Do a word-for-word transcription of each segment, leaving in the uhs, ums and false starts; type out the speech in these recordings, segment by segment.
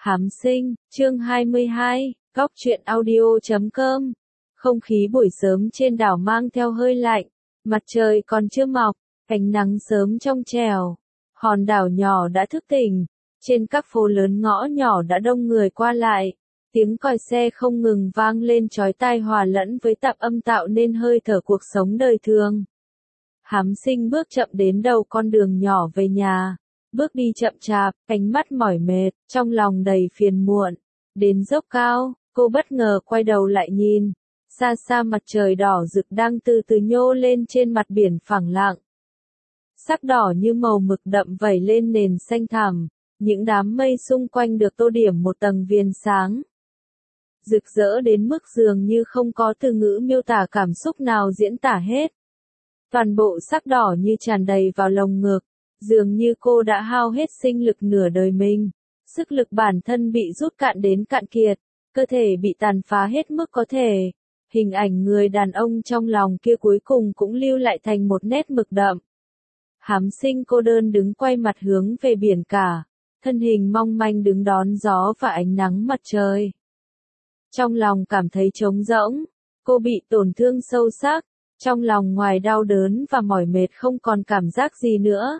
Hám sinh, chương hai mươi hai, góc truyện audio chấm com. Không khí buổi sớm trên đảo mang theo hơi lạnh, mặt trời còn chưa mọc, ánh nắng sớm trong trẻo. Hòn đảo nhỏ đã thức tỉnh, trên các phố lớn ngõ nhỏ đã đông người qua lại, tiếng còi xe không ngừng vang lên chói tai hòa lẫn với tạp âm tạo nên hơi thở cuộc sống đời thường. Hám sinh bước chậm đến đầu con đường nhỏ về nhà. Bước đi chậm chạp, ánh mắt mỏi mệt, trong lòng đầy phiền muộn. Đến dốc cao, cô bất ngờ quay đầu lại nhìn. Xa xa mặt trời đỏ rực đang từ từ nhô lên trên mặt biển phẳng lặng. Sắc đỏ như màu mực đậm vẩy lên nền xanh thẳm. Những đám mây xung quanh được tô điểm một tầng viền sáng. Rực rỡ đến mức dường như không có từ ngữ miêu tả cảm xúc nào diễn tả hết. Toàn bộ sắc đỏ như tràn đầy vào lồng ngực. Dường như cô đã hao hết sinh lực nửa đời mình, sức lực bản thân bị rút cạn đến cạn kiệt, cơ thể bị tàn phá hết mức có thể. Hình ảnh người đàn ông trong lòng kia cuối cùng cũng lưu lại thành một nét mực đậm. Hám sinh cô đơn đứng quay mặt hướng về biển cả, thân hình mong manh đứng đón gió và ánh nắng mặt trời. Trong lòng cảm thấy trống rỗng, cô bị tổn thương sâu sắc, trong lòng ngoài đau đớn và mỏi mệt không còn cảm giác gì nữa.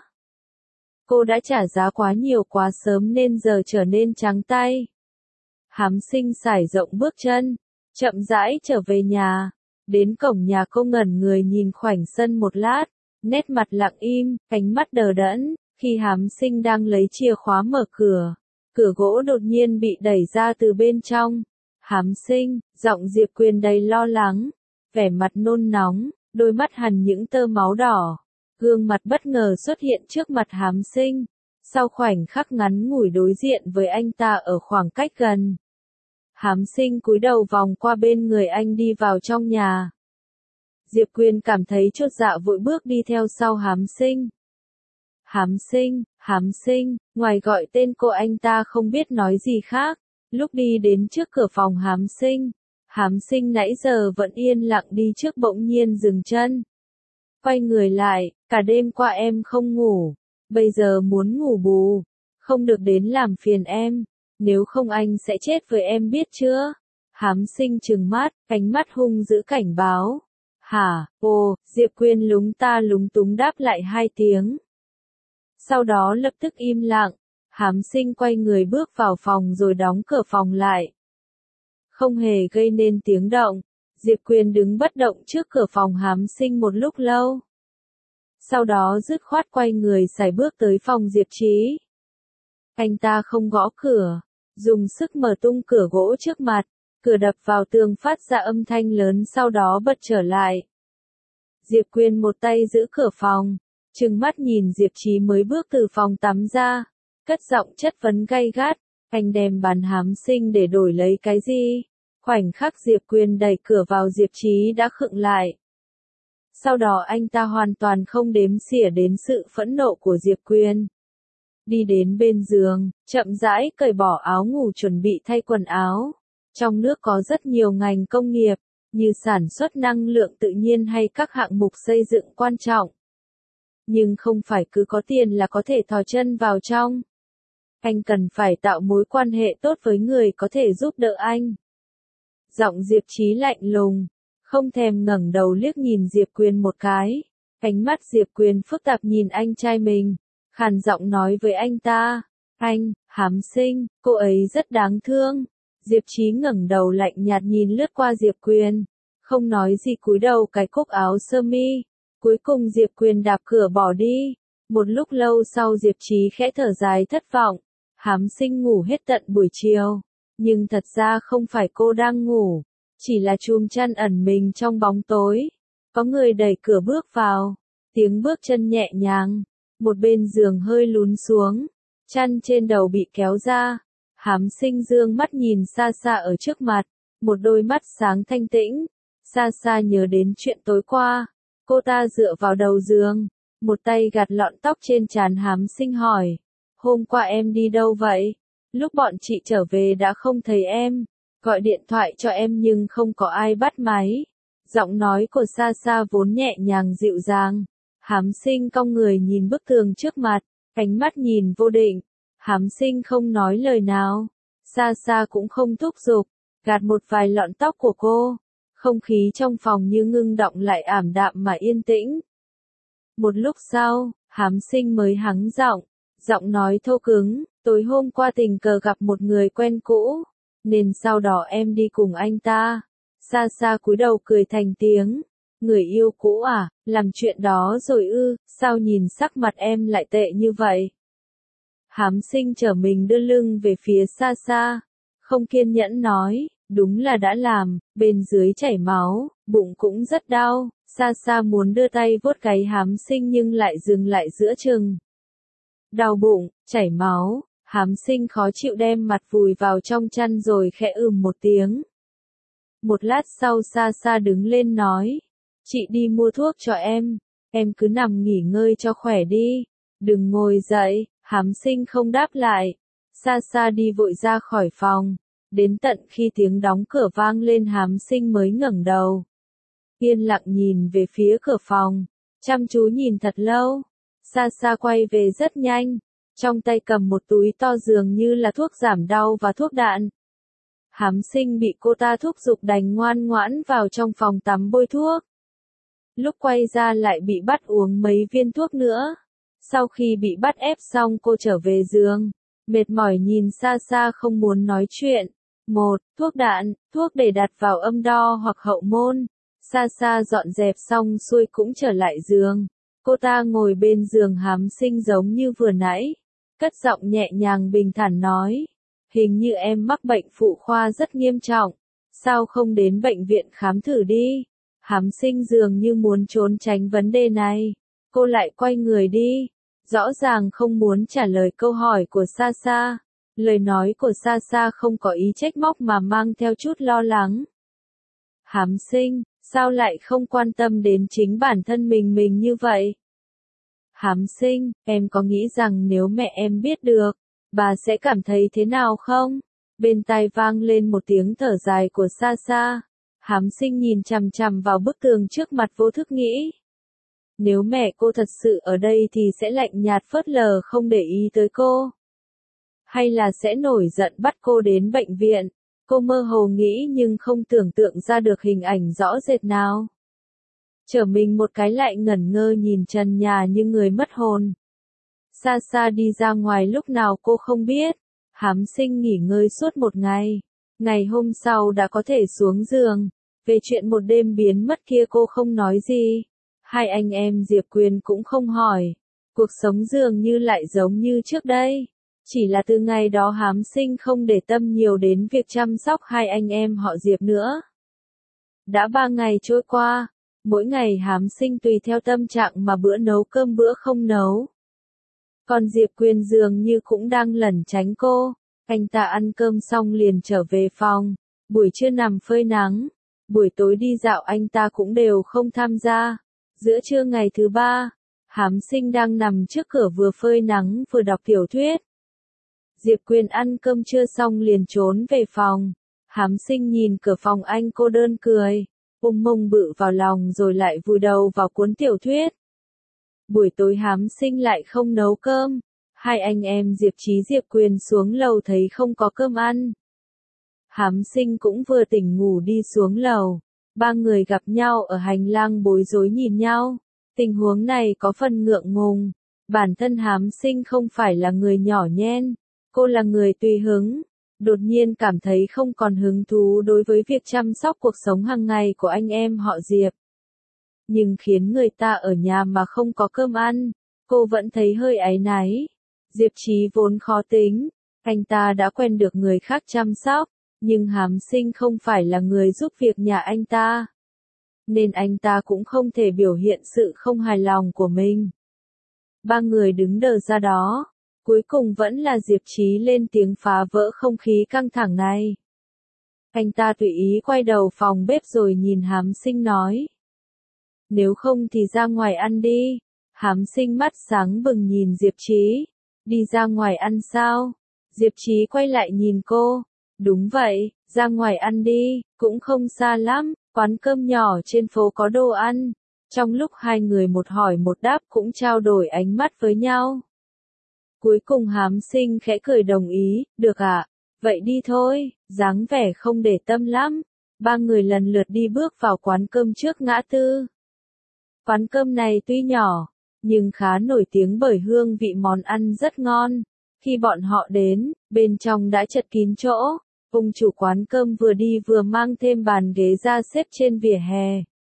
Cô đã trả giá quá nhiều quá sớm nên giờ trở nên trắng tay. Hám sinh sải rộng bước chân, chậm rãi trở về nhà. Đến cổng nhà cô ngẩn người nhìn khoảnh sân một lát, nét mặt lặng im, ánh mắt đờ đẫn. Khi hám sinh đang lấy chìa khóa mở cửa, cửa gỗ đột nhiên bị đẩy ra từ bên trong. Hám sinh, giọng Diệp Quyền đầy lo lắng, vẻ mặt nôn nóng, đôi mắt hằn những tơ máu đỏ. Gương mặt bất ngờ xuất hiện trước mặt hám sinh, sau khoảnh khắc ngắn ngủi đối diện với anh ta ở khoảng cách gần. Hám sinh cúi đầu vòng qua bên người anh đi vào trong nhà. Diệp Quyền cảm thấy chột dạ vội bước đi theo sau hám sinh. Hám sinh, hám sinh, ngoài gọi tên cô anh ta không biết nói gì khác. Lúc đi đến trước cửa phòng hám sinh, hám sinh nãy giờ vẫn yên lặng đi trước bỗng nhiên dừng chân. Quay người lại, cả đêm qua em không ngủ, bây giờ muốn ngủ bù, không được đến làm phiền em, nếu không anh sẽ chết với em biết chưa? Hám sinh trừng mắt, ánh mắt hung dữ cảnh báo. Hả, ồ, Diệp Quyền lúng ta lúng túng đáp lại hai tiếng. Sau đó lập tức im lặng, hám sinh quay người bước vào phòng rồi đóng cửa phòng lại. Không hề gây nên tiếng động. Diệp Quyền đứng bất động trước cửa phòng hám sinh một lúc lâu. Sau đó dứt khoát quay người sải bước tới phòng Diệp Trí. Anh ta không gõ cửa, dùng sức mở tung cửa gỗ trước mặt, cửa đập vào tường phát ra âm thanh lớn sau đó bật trở lại. Diệp Quyền một tay giữ cửa phòng, trừng mắt nhìn Diệp Trí mới bước từ phòng tắm ra, cất giọng chất vấn gay gắt, anh đem bán hám sinh để đổi lấy cái gì? Khoảnh khắc Diệp Quyền đẩy cửa vào Diệp Trí đã khựng lại. Sau đó anh ta hoàn toàn không đếm xỉa đến sự phẫn nộ của Diệp Quyền. Đi đến bên giường, chậm rãi cởi bỏ áo ngủ chuẩn bị thay quần áo. Trong nước có rất nhiều ngành công nghiệp, như sản xuất năng lượng tự nhiên hay các hạng mục xây dựng quan trọng. Nhưng không phải cứ có tiền là có thể thò chân vào trong. Anh cần phải tạo mối quan hệ tốt với người có thể giúp đỡ anh. Giọng Diệp Trí lạnh lùng, không thèm ngẩng đầu liếc nhìn Diệp Quyền một cái. Ánh mắt Diệp Quyền phức tạp nhìn anh trai mình, khàn giọng nói với anh ta, anh, hám sinh, cô ấy rất đáng thương. Diệp Trí ngẩng đầu lạnh nhạt nhìn lướt qua Diệp Quyền, không nói gì cúi đầu cài cúc áo sơ mi. Cuối cùng Diệp Quyền đạp cửa bỏ đi. Một lúc lâu sau Diệp Trí khẽ thở dài thất vọng, hám sinh ngủ hết tận buổi chiều. Nhưng thật ra không phải cô đang ngủ, chỉ là chùm chăn ẩn mình trong bóng tối. Có người đẩy cửa bước vào, tiếng bước chân nhẹ nhàng, một bên giường hơi lún xuống, chăn trên đầu bị kéo ra. Hám sinh dương mắt nhìn xa xa ở trước mặt, một đôi mắt sáng thanh tĩnh, xa xa nhớ đến chuyện tối qua. Cô ta dựa vào đầu giường, một tay gạt lọn tóc trên trán hám sinh hỏi, hôm qua em đi đâu vậy? Lúc bọn chị trở về đã không thấy em, gọi điện thoại cho em nhưng không có ai bắt máy. Giọng nói của xa xa vốn nhẹ nhàng dịu dàng. Hám sinh cong người nhìn bức tường trước mặt, ánh mắt nhìn vô định. Hám sinh không nói lời nào. Xa xa cũng không thúc giục, gạt một vài lọn tóc của cô. Không khí trong phòng như ngưng đọng lại ảm đạm mà yên tĩnh. Một lúc sau, Hám Sinh mới hắng giọng, giọng nói thô cứng, tối hôm qua tình cờ gặp một người quen cũ, nên sau đó em đi cùng anh ta. Xa xa cúi đầu cười thành tiếng, người yêu cũ à, làm chuyện đó rồi ư, sao nhìn sắc mặt em lại tệ như vậy? Hám Sinh trở mình đưa lưng về phía xa xa, không kiên nhẫn nói, đúng là đã làm, bên dưới chảy máu, bụng cũng rất đau. Xa xa muốn đưa tay vuốt gáy Hám Sinh nhưng lại dừng lại giữa chừng. Đau bụng, chảy máu, Hám Sinh khó chịu đem mặt vùi vào trong chăn rồi khẽ ừm một tiếng. Một lát sau xa xa đứng lên nói, chị đi mua thuốc cho em, em cứ nằm nghỉ ngơi cho khỏe đi, đừng ngồi dậy. Hám Sinh không đáp lại, xa xa đi vội ra khỏi phòng, đến tận khi tiếng đóng cửa vang lên Hám Sinh mới ngẩng đầu. Yên lặng nhìn về phía cửa phòng, chăm chú nhìn thật lâu, xa xa quay về rất nhanh, trong tay cầm một túi to dường như là thuốc giảm đau và thuốc đạn. Hám Sinh bị cô ta thúc giục đành ngoan ngoãn vào trong phòng tắm bôi thuốc. Lúc quay ra lại bị bắt uống mấy viên thuốc nữa. Sau khi bị bắt ép xong cô trở về giường, mệt mỏi nhìn xa xa không muốn nói chuyện. Một, thuốc đạn, thuốc để đặt vào âm đo hoặc hậu môn. Xa xa dọn dẹp xong xuôi cũng trở lại giường. Cô ta ngồi bên giường Hám Sinh giống như vừa nãy. Cất giọng nhẹ nhàng bình thản nói. Hình như em mắc bệnh phụ khoa rất nghiêm trọng. Sao không đến bệnh viện khám thử đi? Hám Sinh dường như muốn trốn tránh vấn đề này. Cô lại quay người đi. Rõ ràng không muốn trả lời câu hỏi của Sa Sa. Lời nói của Sa Sa không có ý trách móc mà mang theo chút lo lắng. Hám Sinh, sao lại không quan tâm đến chính bản thân mình mình như vậy? Hám Sinh, em có nghĩ rằng nếu mẹ em biết được, bà sẽ cảm thấy thế nào không? Bên tai vang lên một tiếng thở dài của Sa Sa. Hám Sinh nhìn chằm chằm vào bức tường trước mặt vô thức nghĩ. Nếu mẹ cô thật sự ở đây thì sẽ lạnh nhạt phớt lờ không để ý tới cô. Hay là sẽ nổi giận bắt cô đến bệnh viện. Cô mơ hồ nghĩ nhưng không tưởng tượng ra được hình ảnh rõ rệt nào. Trở mình một cái lại ngẩn ngơ nhìn trần nhà như người mất hồn. Xa xa đi ra ngoài lúc nào cô không biết. Hám Sinh nghỉ ngơi suốt một ngày. Ngày hôm sau đã có thể xuống giường. Về chuyện một đêm biến mất kia cô không nói gì. Hai anh em Diệp Quyền cũng không hỏi. Cuộc sống dường như lại giống như trước đây. Chỉ là từ ngày đó Hám Sinh không để tâm nhiều đến việc chăm sóc hai anh em họ Diệp nữa. Đã ba ngày trôi qua, mỗi ngày Hám Sinh tùy theo tâm trạng mà bữa nấu cơm bữa không nấu. Còn Diệp Quyền dường như cũng đang lẩn tránh cô. Anh ta ăn cơm xong liền trở về phòng, buổi trưa nằm phơi nắng, buổi tối đi dạo anh ta cũng đều không tham gia. Giữa trưa ngày thứ ba, Hám Sinh đang nằm trước cửa vừa phơi nắng vừa đọc tiểu thuyết. Diệp Quyền ăn cơm trưa xong liền trốn về phòng. Hám Sinh nhìn cửa phòng anh cô đơn cười, ôm mông bự vào lòng rồi lại vùi đầu vào cuốn tiểu thuyết. Buổi tối Hám Sinh lại không nấu cơm. Hai anh em Diệp Chí Diệp Quyền xuống lầu thấy không có cơm ăn. Hám Sinh cũng vừa tỉnh ngủ đi xuống lầu. Ba người gặp nhau ở hành lang bối rối nhìn nhau. Tình huống này có phần ngượng ngùng. Bản thân Hám Sinh không phải là người nhỏ nhen. Cô là người tùy hứng. Đột nhiên cảm thấy không còn hứng thú đối với việc chăm sóc cuộc sống hàng ngày của anh em họ Diệp. Nhưng khiến người ta ở nhà mà không có cơm ăn, cô vẫn thấy hơi áy náy. Diệp Chí vốn khó tính. Anh ta đã quen được người khác chăm sóc. Nhưng Hám Sinh không phải là người giúp việc nhà anh ta. Nên anh ta cũng không thể biểu hiện sự không hài lòng của mình. Ba người đứng đờ ra đó. Cuối cùng vẫn là Diệp Chí lên tiếng phá vỡ không khí căng thẳng này. Anh ta tùy ý quay đầu phòng bếp rồi nhìn Hám Sinh nói. Nếu không thì ra ngoài ăn đi. Hám Sinh mắt sáng bừng nhìn Diệp Chí. Đi ra ngoài ăn sao? Diệp Chí quay lại nhìn cô. Đúng vậy, ra ngoài ăn đi, cũng không xa lắm, quán cơm nhỏ trên phố có đồ ăn. Trong lúc hai người một hỏi một đáp cũng trao đổi ánh mắt với nhau. Cuối cùng Hám Sinh khẽ cười đồng ý, được ạ. Vậy đi thôi, dáng vẻ không để tâm lắm. Ba người lần lượt đi bước vào quán cơm trước ngã tư. Quán cơm này tuy nhỏ, nhưng khá nổi tiếng bởi hương vị món ăn rất ngon. Khi bọn họ đến, bên trong đã chật kín chỗ. Ông chủ quán cơm vừa đi vừa mang thêm bàn ghế ra xếp trên vỉa hè.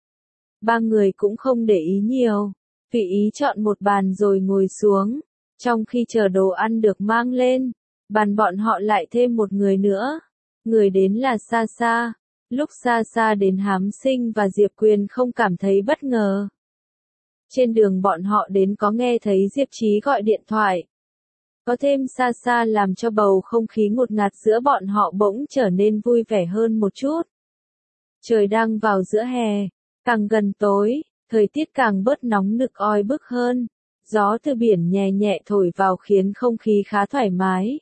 Ba người cũng không để ý nhiều, tùy ý chọn một bàn rồi ngồi xuống. Trong khi chờ đồ ăn được mang lên, bàn bọn họ lại thêm một người nữa. Người đến là Sa Sa. Lúc Sa Sa đến Hám Sinh và Diệp Quyền không cảm thấy bất ngờ. Trên đường bọn họ đến có nghe thấy Diệp Chí gọi điện thoại. Có thêm Sa Sa làm cho bầu không khí ngột ngạt giữa bọn họ bỗng trở nên vui vẻ hơn một chút. Trời đang vào giữa hè, càng gần tối, thời tiết càng bớt nóng nực oi bức hơn. Gió từ biển nhẹ nhẹ thổi vào khiến không khí khá thoải mái.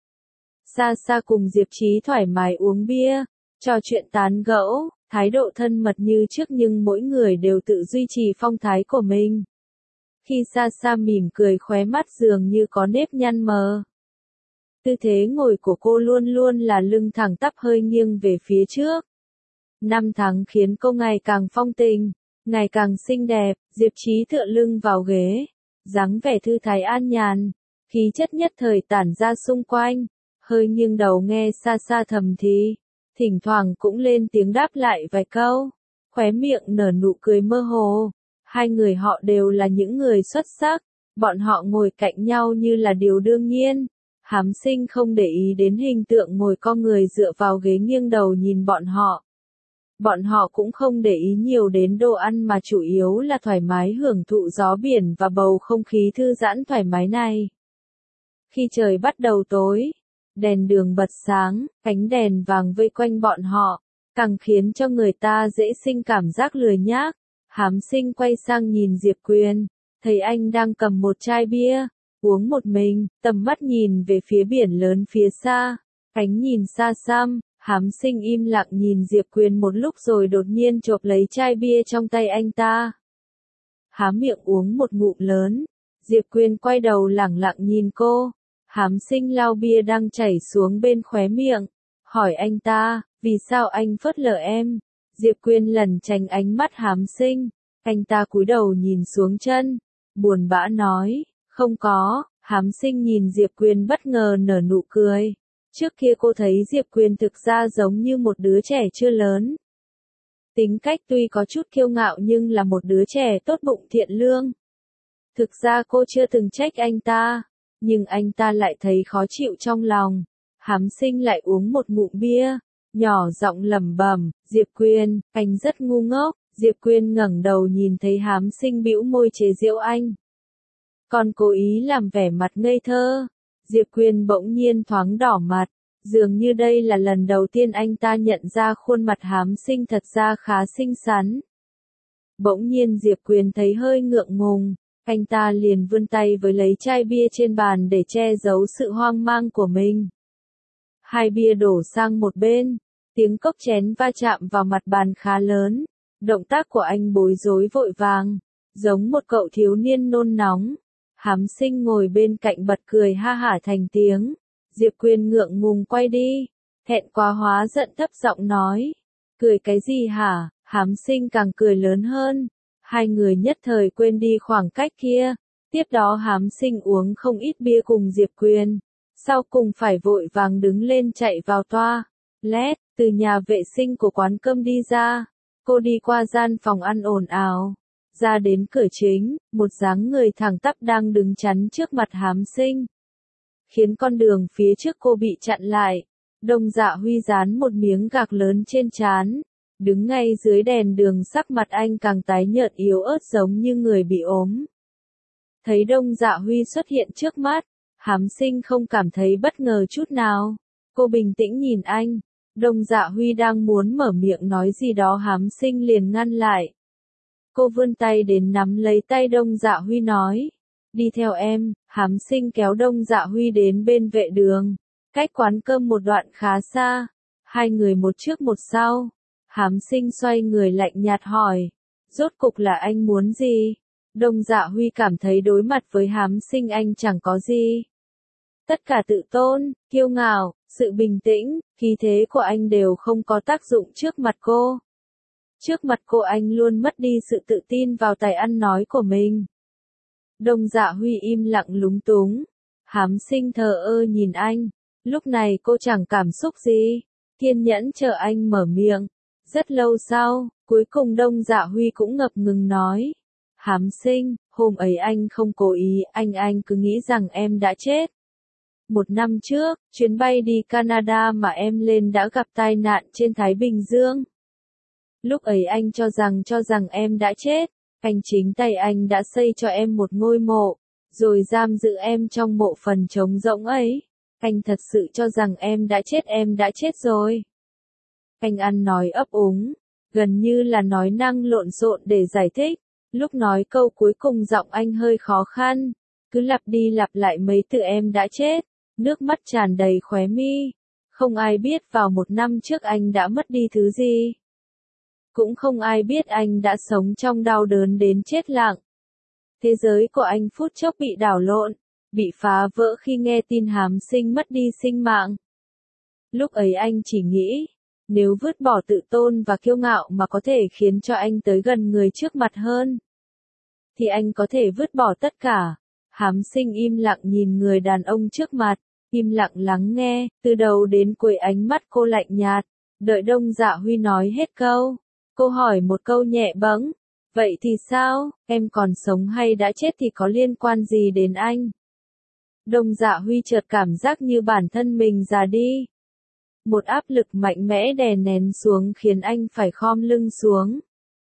Sa Sa cùng Diệp Chí thoải mái uống bia, trò chuyện tán gẫu, thái độ thân mật như trước nhưng mỗi người đều tự duy trì phong thái của mình. Khi Sa Sa mỉm cười khóe mắt dường như có nếp nhăn mờ. Tư thế ngồi của cô luôn luôn là lưng thẳng tắp hơi nghiêng về phía trước. Năm tháng khiến cô ngày càng phong tình, ngày càng xinh đẹp. Diệp Chí tựa lưng vào ghế, dáng vẻ thư thái an nhàn, khí chất nhất thời tản ra xung quanh, hơi nghiêng đầu nghe Sa Sa thầm thì, thỉnh thoảng cũng lên tiếng đáp lại vài câu, khóe miệng nở nụ cười mơ hồ. Hai người họ đều là những người xuất sắc, bọn họ ngồi cạnh nhau như là điều đương nhiên. Hám Sinh không để ý đến hình tượng ngồi co người dựa vào ghế nghiêng đầu nhìn bọn họ. Bọn họ cũng không để ý nhiều đến đồ ăn mà chủ yếu là thoải mái hưởng thụ gió biển và bầu không khí thư giãn thoải mái này. Khi trời bắt đầu tối, đèn đường bật sáng, ánh đèn vàng vây quanh bọn họ, càng khiến cho người ta dễ sinh cảm giác lười nhác. Hám Sinh quay sang nhìn Diệp Quyền, thấy anh đang cầm một chai bia, uống một mình, tầm mắt nhìn về phía biển lớn phía xa, ánh nhìn xa xăm. Hám Sinh im lặng nhìn Diệp Quyền một lúc rồi đột nhiên chộp lấy chai bia trong tay anh ta. Há miệng uống một ngụm lớn, Diệp Quyền quay đầu lẳng lặng nhìn cô. Hám Sinh lau bia đang chảy xuống bên khóe miệng, hỏi anh ta, vì sao anh phớt lờ em? Diệp Quyền lẩn tránh ánh mắt Hám Sinh, anh ta cúi đầu nhìn xuống chân, buồn bã nói, không có. Hám Sinh nhìn Diệp Quyền bất ngờ nở nụ cười. Trước kia cô thấy Diệp Quyền thực ra giống như một đứa trẻ chưa lớn. Tính cách tuy có chút kiêu ngạo nhưng là một đứa trẻ tốt bụng thiện lương. Thực ra cô chưa từng trách anh ta, nhưng anh ta lại thấy khó chịu trong lòng. Hám Sinh lại uống một ngụm bia, nhỏ giọng lẩm bẩm, Diệp Quyền, anh rất ngu ngốc. Diệp Quyền ngẩng đầu nhìn thấy Hám Sinh bĩu môi chế giễu anh. Còn cố ý làm vẻ mặt ngây thơ. Diệp Quyền bỗng nhiên thoáng đỏ mặt, dường như đây là lần đầu tiên anh ta nhận ra khuôn mặt Hám Sinh thật ra khá xinh xắn. Bỗng nhiên Diệp Quyền thấy hơi ngượng ngùng, anh ta liền vươn tay với lấy chai bia trên bàn để che giấu sự hoang mang của mình. Hai bia đổ sang một bên, tiếng cốc chén va chạm vào mặt bàn khá lớn, động tác của anh bối rối vội vàng, giống một cậu thiếu niên nôn nóng. Hám Sinh ngồi bên cạnh bật cười ha hả thành tiếng. Diệp Quyền ngượng ngùng quay đi, thẹn quá hóa giận thấp giọng nói, cười cái gì hả? Hám Sinh càng cười lớn hơn. Hai người nhất thời quên đi khoảng cách kia. Tiếp đó Hám Sinh uống không ít bia cùng Diệp Quyền, sau cùng phải vội vàng đứng lên chạy vào toa lét, từ nhà vệ sinh của quán cơm đi ra. Cô đi qua gian phòng ăn ồn ào, ra đến cửa chính, một dáng người thẳng tắp đang đứng chắn trước mặt Hám Sinh, khiến con đường phía trước cô bị chặn lại. Đông Dạ Huy dán một miếng gạc lớn trên trán, đứng ngay dưới đèn đường, sắc mặt anh càng tái nhợt yếu ớt giống như người bị ốm. Thấy Đông Dạ Huy xuất hiện trước mắt, Hám Sinh không cảm thấy bất ngờ chút nào. Cô bình tĩnh nhìn anh. Đông Dạ Huy đang muốn mở miệng nói gì đó, Hám Sinh liền ngăn lại. Cô vươn tay đến nắm lấy tay Đông Dạ Huy nói, đi theo em. Hám Sinh kéo Đông Dạ Huy đến bên vệ đường, cách quán cơm một đoạn khá xa. Hai người một trước một sau. Hám Sinh xoay người lạnh nhạt hỏi, rốt cục là anh muốn gì? Đông Dạ Huy cảm thấy đối mặt với Hám Sinh anh chẳng có gì. Tất cả tự tôn, kiêu ngạo, Sự bình tĩnh, khí thế của anh đều không có tác dụng trước mặt cô. Trước mặt cô anh luôn mất đi sự tự tin vào tài ăn nói của mình. Đông Dạ Huy im lặng lúng túng. Hám Sinh thờ ơ nhìn anh. Lúc này cô chẳng cảm xúc gì. Kiên nhẫn chờ anh mở miệng. Rất lâu sau, cuối cùng Đông Dạ Huy cũng ngập ngừng nói. Hám Sinh, hôm ấy anh không cố ý, anh anh cứ nghĩ rằng em đã chết. Một năm trước, chuyến bay đi Canada mà em lên đã gặp tai nạn trên Thái Bình Dương. Lúc ấy anh cho rằng cho rằng em đã chết, anh chính tay anh đã xây cho em một ngôi mộ, rồi giam giữ em trong mộ phần trống rỗng ấy. Anh thật sự cho rằng em đã chết em đã chết rồi. Anh ăn nói ấp úng, gần như là nói năng lộn xộn để giải thích. Lúc nói câu cuối cùng giọng anh hơi khó khăn, cứ lặp đi lặp lại mấy từ em đã chết, nước mắt tràn đầy khóe mi. Không ai biết vào một năm trước anh đã mất đi thứ gì. Cũng không ai biết anh đã sống trong đau đớn đến chết lặng. Thế giới của anh phút chốc bị đảo lộn, bị phá vỡ khi nghe tin Hám Sinh mất đi sinh mạng. Lúc ấy anh chỉ nghĩ, nếu vứt bỏ tự tôn và kiêu ngạo mà có thể khiến cho anh tới gần người trước mặt hơn, thì anh có thể vứt bỏ tất cả. Hám Sinh im lặng nhìn người đàn ông trước mặt, im lặng lắng nghe, từ đầu đến cuối ánh mắt cô lạnh nhạt, đợi Đông Dạ Huy nói hết câu. Cô hỏi một câu nhẹ bẫng, vậy thì sao, em còn sống hay đã chết thì có liên quan gì đến anh? Đông Dạ Huy chợt cảm giác như bản thân mình già đi. Một áp lực mạnh mẽ đè nén xuống khiến anh phải khom lưng xuống.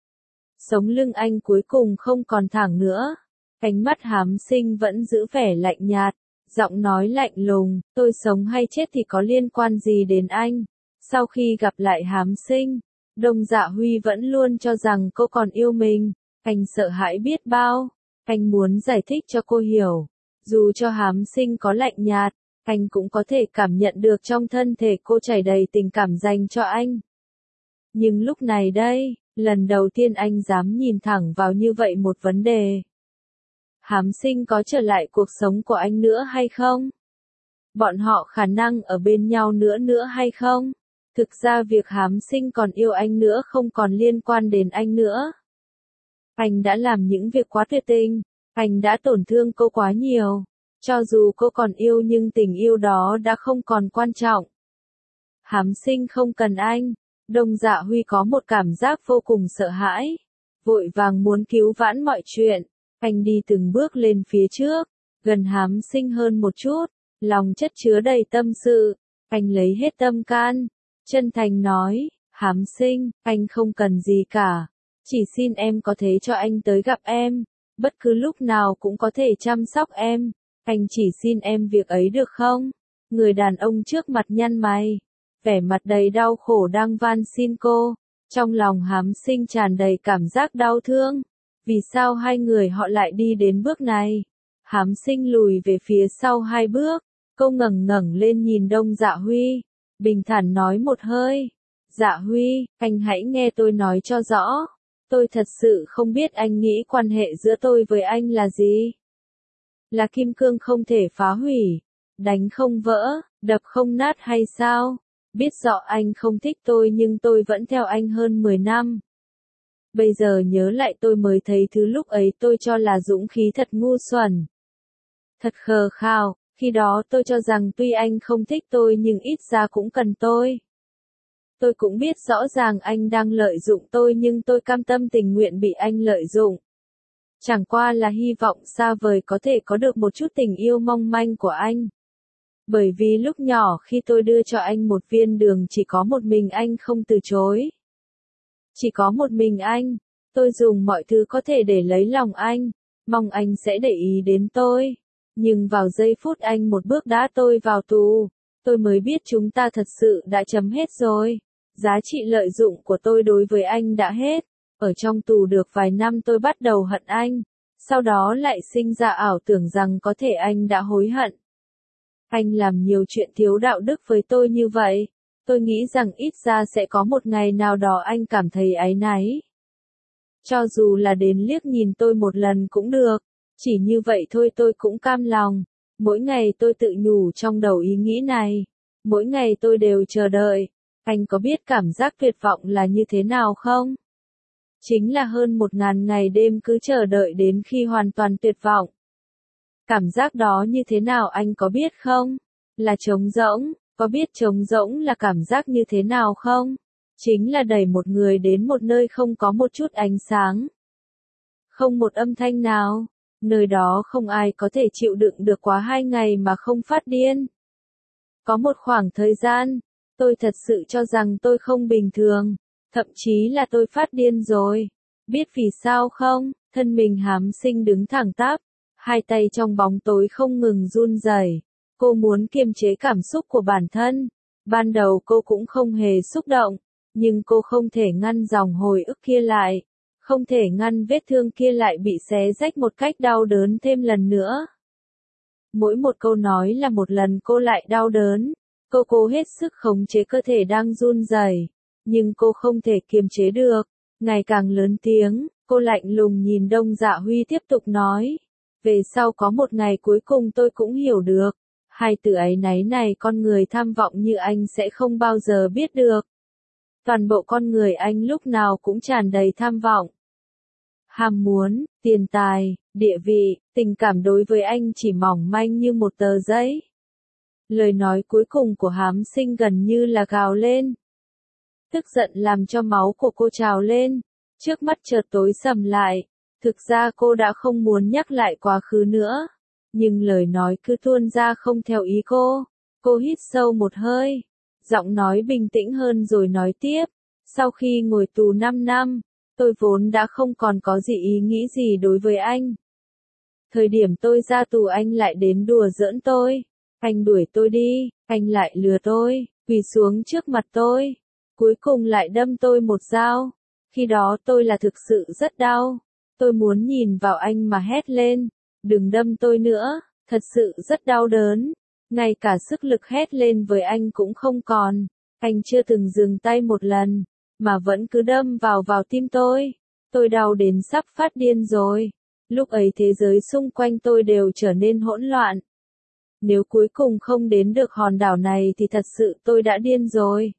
Sống lưng anh cuối cùng không còn thẳng nữa. Ánh mắt Hám Sinh vẫn giữ vẻ lạnh nhạt, giọng nói lạnh lùng, tôi sống hay chết thì có liên quan gì đến anh? Sau khi gặp lại Hám Sinh, Đông Dạ Huy vẫn luôn cho rằng cô còn yêu mình. Anh sợ hãi biết bao. Anh muốn giải thích cho cô hiểu. Dù cho Hám Sinh có lạnh nhạt, anh cũng có thể cảm nhận được trong thân thể cô chảy đầy tình cảm dành cho anh. Nhưng lúc này đây, lần đầu tiên anh dám nhìn thẳng vào như vậy một vấn đề. Hám Sinh có trở lại cuộc sống của anh nữa hay không? Bọn họ khả năng ở bên nhau nữa nữa hay không? Thực ra việc Hám Sinh còn yêu anh nữa không còn liên quan đến anh nữa. Anh đã làm những việc quá tuyệt tình, anh đã tổn thương cô quá nhiều. Cho dù cô còn yêu nhưng tình yêu đó đã không còn quan trọng. Hám Sinh không cần anh. Đông Dạ Huy có một cảm giác vô cùng sợ hãi. Vội vàng muốn cứu vãn mọi chuyện. Anh đi từng bước lên phía trước, gần Hám Sinh hơn một chút, lòng chất chứa đầy tâm sự. Anh lấy hết tâm can, chân thành nói, Hám Sinh, anh không cần gì cả. Chỉ xin em có thể cho anh tới gặp em, bất cứ lúc nào cũng có thể chăm sóc em. Anh chỉ xin em việc ấy được không? Người đàn ông trước mặt nhăn mày, vẻ mặt đầy đau khổ đang van xin cô. Trong lòng Hám Sinh tràn đầy cảm giác đau thương. Vì sao hai người họ lại đi đến bước này? Hám Sinh lùi về phía sau hai bước. Cô ngẩng ngẩng lên nhìn Đông Dạ Huy, bình thản nói một hơi. Dạ Huy, anh hãy nghe tôi nói cho rõ. Tôi thật sự không biết anh nghĩ quan hệ giữa tôi với anh là gì. Là kim cương không thể phá hủy, đánh không vỡ, đập không nát hay sao? Biết rõ anh không thích tôi nhưng tôi vẫn theo anh hơn mười năm. Bây giờ nhớ lại tôi mới thấy thứ lúc ấy tôi cho là dũng khí thật ngu xuẩn. Thật khờ khào, khi đó tôi cho rằng tuy anh không thích tôi nhưng ít ra cũng cần tôi. Tôi cũng biết rõ ràng anh đang lợi dụng tôi nhưng tôi cam tâm tình nguyện bị anh lợi dụng. Chẳng qua là hy vọng xa vời có thể có được một chút tình yêu mong manh của anh. Bởi vì lúc nhỏ khi tôi đưa cho anh một viên đường chỉ có một mình anh không từ chối. Chỉ có một mình anh, tôi dùng mọi thứ có thể để lấy lòng anh, mong anh sẽ để ý đến tôi. Nhưng vào giây phút anh một bước đá tôi vào tù, tôi mới biết chúng ta thật sự đã chấm hết rồi. Giá trị lợi dụng của tôi đối với anh đã hết. Ở trong tù được vài năm tôi bắt đầu hận anh. Sau đó lại sinh ra ảo tưởng rằng có thể anh đã hối hận. Anh làm nhiều chuyện thiếu đạo đức với tôi như vậy. Tôi nghĩ rằng ít ra sẽ có một ngày nào đó anh cảm thấy áy náy. Cho dù là đến liếc nhìn tôi một lần cũng được. Chỉ như vậy thôi tôi cũng cam lòng. Mỗi ngày tôi tự nhủ trong đầu ý nghĩ này. Mỗi ngày tôi đều chờ đợi. Anh có biết cảm giác tuyệt vọng là như thế nào không? Chính là hơn một ngàn ngày đêm cứ chờ đợi đến khi hoàn toàn tuyệt vọng. Cảm giác đó như thế nào anh có biết không? Là trống rỗng. Có biết trống rỗng là cảm giác như thế nào không? Chính là đẩy một người đến một nơi không có một chút ánh sáng. Không một âm thanh nào. Nơi đó không ai có thể chịu đựng được quá hai ngày mà không phát điên. Có một khoảng thời gian, tôi thật sự cho rằng tôi không bình thường. Thậm chí là tôi phát điên rồi. Biết vì sao không? Thân mình hám sinh đứng thẳng tắp. Hai tay trong bóng tối không ngừng run rẩy. Cô muốn kiềm chế cảm xúc của bản thân. Ban đầu cô cũng không hề xúc động. Nhưng cô không thể ngăn dòng hồi ức kia lại. Không thể ngăn vết thương kia lại bị xé rách một cách đau đớn thêm lần nữa. Mỗi một câu nói là một lần cô lại đau đớn. Cô cố hết sức khống chế cơ thể đang run rẩy, nhưng cô không thể kiềm chế được. Ngày càng lớn tiếng, cô lạnh lùng nhìn Đông Dạ Huy tiếp tục nói. Về sau có một ngày cuối cùng tôi cũng hiểu được. Hai từ áy náy này con người tham vọng như anh sẽ không bao giờ biết được. Toàn bộ con người anh lúc nào cũng tràn đầy tham vọng. Ham muốn, tiền tài, địa vị, tình cảm đối với anh chỉ mỏng manh như một tờ giấy. Lời nói cuối cùng của Hám Sinh gần như là gào lên. Tức giận làm cho máu của cô trào lên. Trước mắt chợt tối sầm lại. Thực ra cô đã không muốn nhắc lại quá khứ nữa. Nhưng lời nói cứ tuôn ra không theo ý cô. Cô hít sâu một hơi. Giọng nói bình tĩnh hơn rồi nói tiếp. Sau khi ngồi tù năm năm, tôi vốn đã không còn có gì ý nghĩ gì đối với anh. Thời điểm tôi ra tù anh lại đến đùa giỡn tôi. Anh đuổi tôi đi, anh lại lừa tôi, quỳ xuống trước mặt tôi. Cuối cùng lại đâm tôi một dao. Khi đó tôi là thực sự rất đau. Tôi muốn nhìn vào anh mà hét lên. Đừng đâm tôi nữa, thật sự rất đau đớn. Ngay cả sức lực hét lên với anh cũng không còn. Anh chưa từng dừng tay một lần, mà vẫn cứ đâm vào vào tim tôi. Tôi đau đến sắp phát điên rồi. Lúc ấy thế giới xung quanh tôi đều trở nên hỗn loạn. Nếu cuối cùng không đến được hòn đảo này thì thật sự tôi đã điên rồi.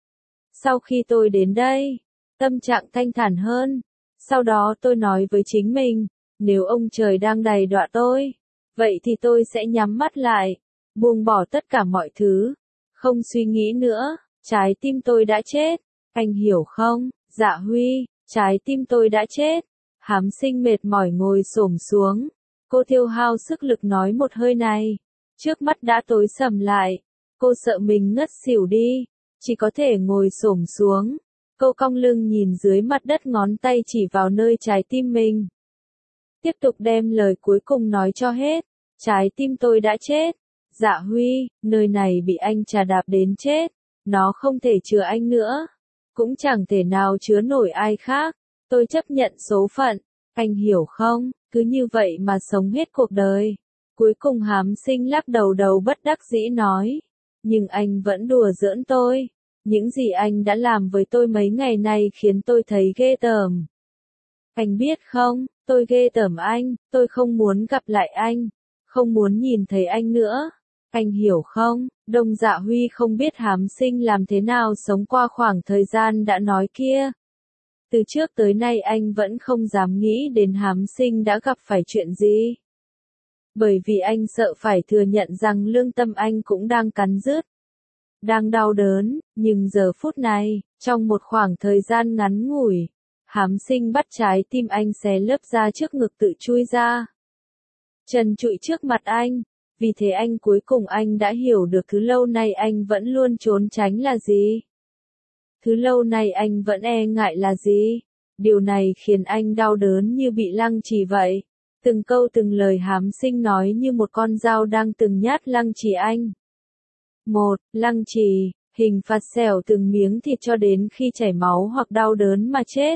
Sau khi tôi đến đây, tâm trạng thanh thản hơn. Sau đó tôi nói với chính mình, nếu ông trời đang đày đọa tôi, vậy thì tôi sẽ nhắm mắt lại, buông bỏ tất cả mọi thứ, không suy nghĩ nữa. Trái tim tôi đã chết, anh hiểu không, Dạ Huy, trái tim tôi đã chết. Hám Sinh mệt mỏi ngồi xổm xuống, cô tiêu hao sức lực nói một hơi này. Trước mắt đã tối sầm lại, cô sợ mình ngất xỉu đi, chỉ có thể ngồi xổm xuống. Cô cong lưng nhìn dưới mặt đất, ngón tay chỉ vào nơi trái tim mình. Tiếp tục đem lời cuối cùng nói cho hết. Trái tim tôi đã chết. Dạ Huy, nơi này bị anh trà đạp đến chết. Nó không thể chứa anh nữa. Cũng chẳng thể nào chứa nổi ai khác. Tôi chấp nhận số phận. Anh hiểu không? Cứ như vậy mà sống hết cuộc đời. Cuối cùng Hám Sinh lắc đầu đầu bất đắc dĩ nói. Nhưng anh vẫn đùa giỡn tôi. Những gì anh đã làm với tôi mấy ngày nay khiến tôi thấy ghê tởm. Anh biết không, tôi ghê tởm anh, tôi không muốn gặp lại anh. Không muốn nhìn thấy anh nữa. Anh hiểu không, Đông Dạ Huy không biết Hám Sinh làm thế nào sống qua khoảng thời gian đã nói kia. Từ trước tới nay anh vẫn không dám nghĩ đến Hám Sinh đã gặp phải chuyện gì. Bởi vì anh sợ phải thừa nhận rằng lương tâm anh cũng đang cắn rứt. Đang đau đớn, nhưng giờ phút này, trong một khoảng thời gian ngắn ngủi, Hám Sinh bắt trái tim anh xé lớp da trước ngực tự chui ra. Trần trụi trước mặt anh, vì thế anh cuối cùng anh đã hiểu được thứ lâu nay anh vẫn luôn trốn tránh là gì. Thứ lâu nay anh vẫn e ngại là gì. Điều này khiến anh đau đớn như bị lăng trì vậy. Từng câu từng lời Hám Sinh nói như một con dao đang từng nhát lăng trì anh. Một, lăng trì, hình phạt xẻo từng miếng thịt cho đến khi chảy máu hoặc đau đớn mà chết.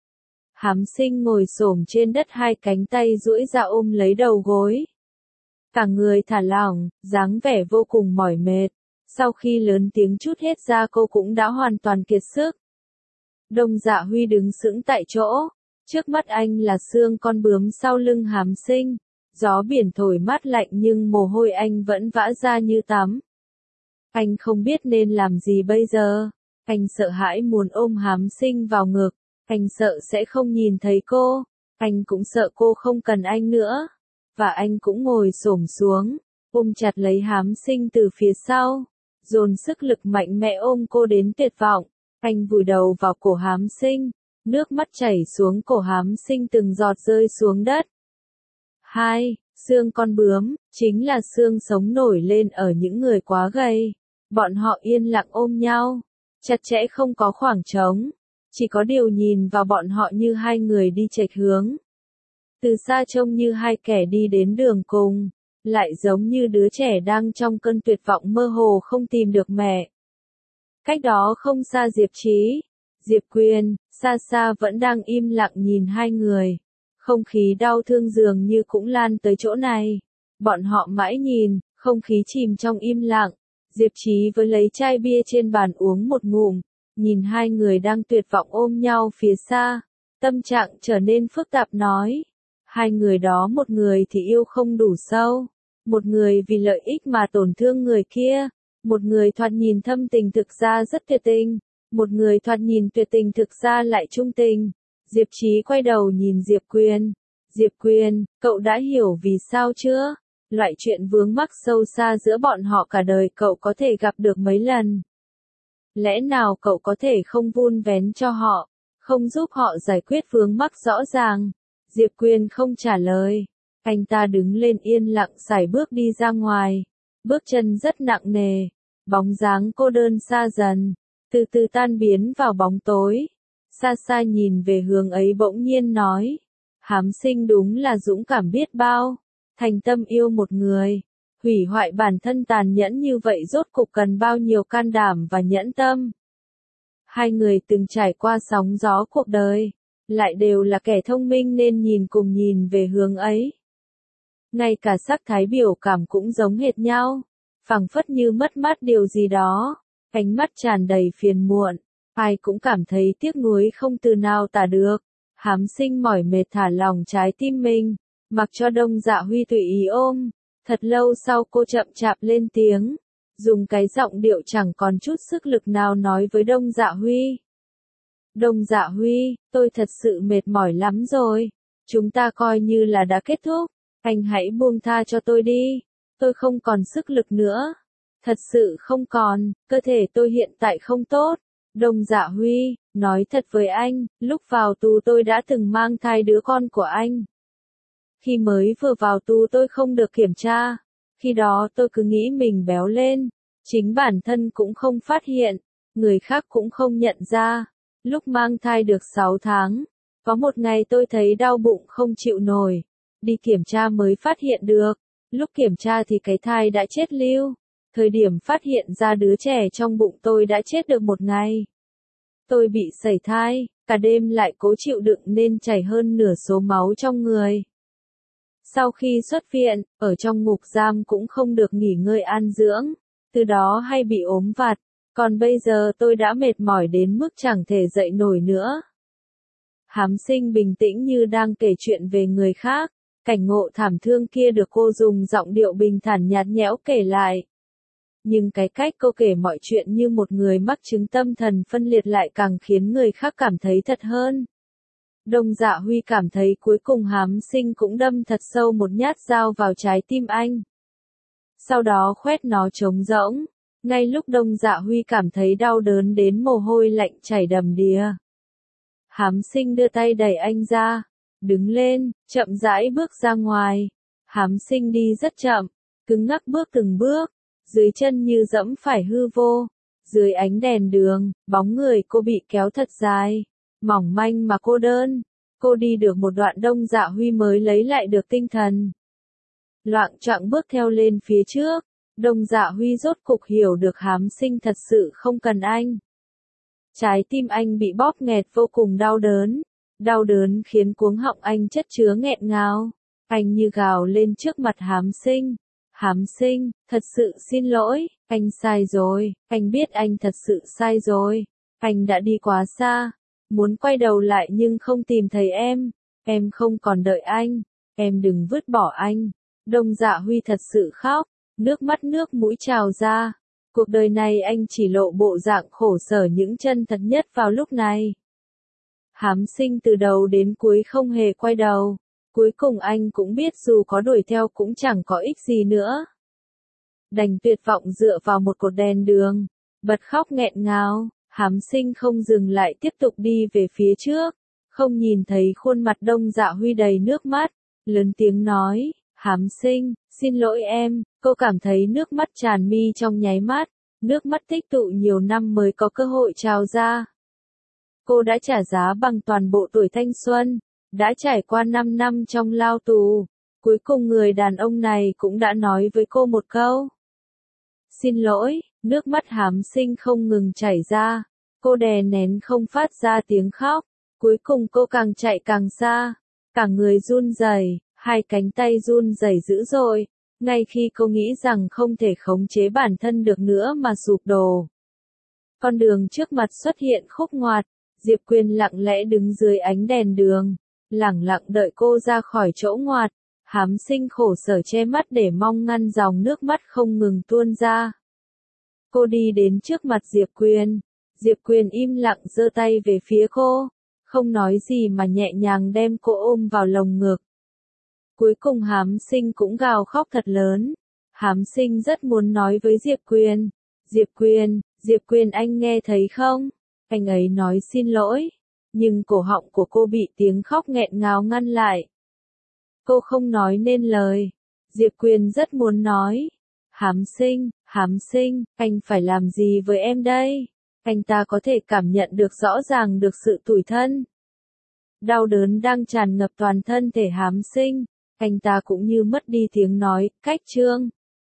Hám Sinh ngồi xổm trên đất, hai cánh tay duỗi ra ôm lấy đầu gối. Cả người thả lỏng, dáng vẻ vô cùng mỏi mệt. Sau khi lớn tiếng trút hết ra cô cũng đã hoàn toàn kiệt sức. Đông Dạ Huy đứng sững tại chỗ. Trước mắt anh là xương con bướm sau lưng Hám Sinh. Gió biển thổi mát lạnh nhưng mồ hôi anh vẫn vã ra như tắm. Anh không biết nên làm gì bây giờ. Anh sợ hãi muốn ôm Hám Sinh vào ngực. Anh sợ sẽ không nhìn thấy cô. Anh cũng sợ cô không cần anh nữa. Và anh cũng ngồi xổm xuống, ôm chặt lấy Hám Sinh từ phía sau, dồn sức lực mạnh mẽ ôm cô đến tuyệt vọng. Anh vùi đầu vào cổ Hám Sinh, nước mắt chảy xuống cổ Hám Sinh từng giọt rơi xuống đất. Hai, xương con bướm, chính là xương sống nổi lên ở những người quá gầy. Bọn họ yên lặng ôm nhau, chặt chẽ không có khoảng trống. Chỉ có điều nhìn vào bọn họ như hai người đi chệch hướng. Từ xa trông như hai kẻ đi đến đường cùng, lại giống như đứa trẻ đang trong cơn tuyệt vọng mơ hồ không tìm được mẹ. Cách đó không xa Diệp Chí, Diệp Quyên, xa xa vẫn đang im lặng nhìn hai người. Không khí đau thương dường như cũng lan tới chỗ này. Bọn họ mãi nhìn, không khí chìm trong im lặng. Diệp Chí với lấy chai bia trên bàn uống một ngụm, nhìn hai người đang tuyệt vọng ôm nhau phía xa. Tâm trạng trở nên phức tạp nói. Hai người đó, một người thì yêu không đủ sâu, một người vì lợi ích mà tổn thương người kia, một người thoạt nhìn thâm tình thực ra rất tuyệt tình, một người thoạt nhìn tuyệt tình thực ra lại trung tình. Diệp Chí quay đầu nhìn Diệp Quyên. Diệp Quyên, cậu đã hiểu vì sao chưa? Loại chuyện vướng mắc sâu xa giữa bọn họ cả đời cậu có thể gặp được mấy lần. Lẽ nào cậu có thể không vun vén cho họ, không giúp họ giải quyết vướng mắc rõ ràng? Diệp Quyên không trả lời. Anh ta đứng lên yên lặng sải bước đi ra ngoài. Bước chân rất nặng nề. Bóng dáng cô đơn xa dần, từ từ tan biến vào bóng tối. Xa xa nhìn về hướng ấy bỗng nhiên nói. Hám Sinh đúng là dũng cảm biết bao. Thành tâm yêu một người. Hủy hoại bản thân tàn nhẫn như vậy rốt cục cần bao nhiêu can đảm và nhẫn tâm. Hai người từng trải qua sóng gió cuộc đời, lại đều là kẻ thông minh nên nhìn cùng nhìn về hướng ấy. Ngay cả sắc thái biểu cảm cũng giống hệt nhau, phảng phất như mất mát điều gì đó, ánh mắt tràn đầy phiền muộn, ai cũng cảm thấy tiếc nuối không từ nào tả được. Hám Sinh mỏi mệt thả lỏng trái tim mình, mặc cho Đông Dạ Huy tùy ý ôm. Thật lâu sau cô chậm chạp lên tiếng, dùng cái giọng điệu chẳng còn chút sức lực nào nói với Đông Dạ Huy. Đông Dạ Huy, tôi thật sự mệt mỏi lắm rồi. Chúng ta coi như là đã kết thúc. Anh hãy buông tha cho tôi đi. Tôi không còn sức lực nữa. Thật sự không còn, cơ thể tôi hiện tại không tốt. Đông Dạ Huy, nói thật với anh, lúc vào tù tôi đã từng mang thai đứa con của anh. Khi mới vừa vào tù tôi không được kiểm tra. Khi đó tôi cứ nghĩ mình béo lên. Chính bản thân cũng không phát hiện. Người khác cũng không nhận ra. Lúc mang thai được sáu tháng, có một ngày tôi thấy đau bụng không chịu nổi. Đi kiểm tra mới phát hiện được. Lúc kiểm tra thì cái thai đã chết lưu. Thời điểm phát hiện ra đứa trẻ trong bụng tôi đã chết được một ngày. Tôi bị sẩy thai, cả đêm lại cố chịu đựng nên chảy hơn nửa số máu trong người. Sau khi xuất viện, ở trong ngục giam cũng không được nghỉ ngơi an dưỡng, từ đó hay bị ốm vặt. Còn bây giờ tôi đã mệt mỏi đến mức chẳng thể dậy nổi nữa. Hám Sinh bình tĩnh như đang kể chuyện về người khác. Cảnh ngộ thảm thương kia được cô dùng giọng điệu bình thản nhạt nhẽo kể lại. Nhưng cái cách cô kể mọi chuyện như một người mắc chứng tâm thần phân liệt lại càng khiến người khác cảm thấy thật hơn. Đông Dạ Huy cảm thấy cuối cùng Hám Sinh cũng đâm thật sâu một nhát dao vào trái tim anh. Sau đó khoét nó trống rỗng. Ngay lúc Đông Dạ Huy cảm thấy đau đớn đến mồ hôi lạnh chảy đầm đìa. Hám Sinh đưa tay đẩy anh ra. Đứng lên, chậm rãi bước ra ngoài. Hám Sinh đi rất chậm, cứng ngắc bước từng bước. Dưới chân như dẫm phải hư vô. Dưới ánh đèn đường, bóng người cô bị kéo thật dài. Mỏng manh mà cô đơn. Cô đi được một đoạn Đông Dạ Huy mới lấy lại được tinh thần. Loạng choạng bước theo lên phía trước. Đông Dạ Huy rốt cục hiểu được Hám Sinh thật sự không cần anh. Trái tim anh bị bóp nghẹt vô cùng đau đớn. Đau đớn khiến cuống họng anh chất chứa nghẹn ngào. Anh như gào lên trước mặt Hám Sinh. Hám Sinh, thật sự xin lỗi, anh sai rồi, anh biết anh thật sự sai rồi. Anh đã đi quá xa, muốn quay đầu lại nhưng không tìm thấy em. Em không còn đợi anh, em đừng vứt bỏ anh. Đông Dạ Huy thật sự khóc, nước mắt nước mũi trào ra. Cuộc đời này anh chỉ lộ bộ dạng khổ sở những chân thật nhất vào lúc này. Hám Sinh từ đầu đến cuối không hề quay đầu. Cuối cùng anh cũng biết dù có đuổi theo cũng chẳng có ích gì nữa. Đành tuyệt vọng dựa vào một cột đèn đường, bật khóc nghẹn ngào. Hám Sinh không dừng lại tiếp tục đi về phía trước, không nhìn thấy khuôn mặt Đông Dạ Huy đầy nước mắt, lớn tiếng nói, Hám Sinh, xin lỗi em. Cô cảm thấy nước mắt tràn mi trong nháy mắt, nước mắt tích tụ nhiều năm mới có cơ hội trào ra. Cô đã trả giá bằng toàn bộ tuổi thanh xuân, đã trải qua năm năm trong lao tù, cuối cùng người đàn ông này cũng đã nói với cô một câu. Xin lỗi, nước mắt Hám Sinh không ngừng chảy ra, cô đè nén không phát ra tiếng khóc, cuối cùng cô càng chạy càng xa, cả người run rẩy, hai cánh tay run rẩy dữ dội, ngay khi cô nghĩ rằng không thể khống chế bản thân được nữa mà sụp đổ. Con đường trước mặt xuất hiện khúc ngoặt, Diệp Quyền lặng lẽ đứng dưới ánh đèn đường, lẳng lặng đợi cô ra khỏi chỗ ngoặt. Hám Sinh khổ sở che mắt để mong ngăn dòng nước mắt không ngừng tuôn ra. Cô đi đến trước mặt Diệp Quyền. Diệp Quyền im lặng giơ tay về phía cô, không nói gì mà nhẹ nhàng đem cô ôm vào lồng ngực. Cuối cùng Hám Sinh cũng gào khóc thật lớn. Hám Sinh rất muốn nói với Diệp Quyền. Diệp Quyền, Diệp Quyền anh nghe thấy không? Anh ấy nói xin lỗi. Nhưng cổ họng của cô bị tiếng khóc nghẹn ngào ngăn lại. Cô không nói nên lời. Diệp Quyền rất muốn nói. Hám Sinh, Hám Sinh, anh phải làm gì với em đây? Anh ta có thể cảm nhận được rõ ràng được sự tủi thân. Đau đớn đang tràn ngập toàn thân thể Hám Sinh. Anh ta cũng như mất đi tiếng nói, cách trương.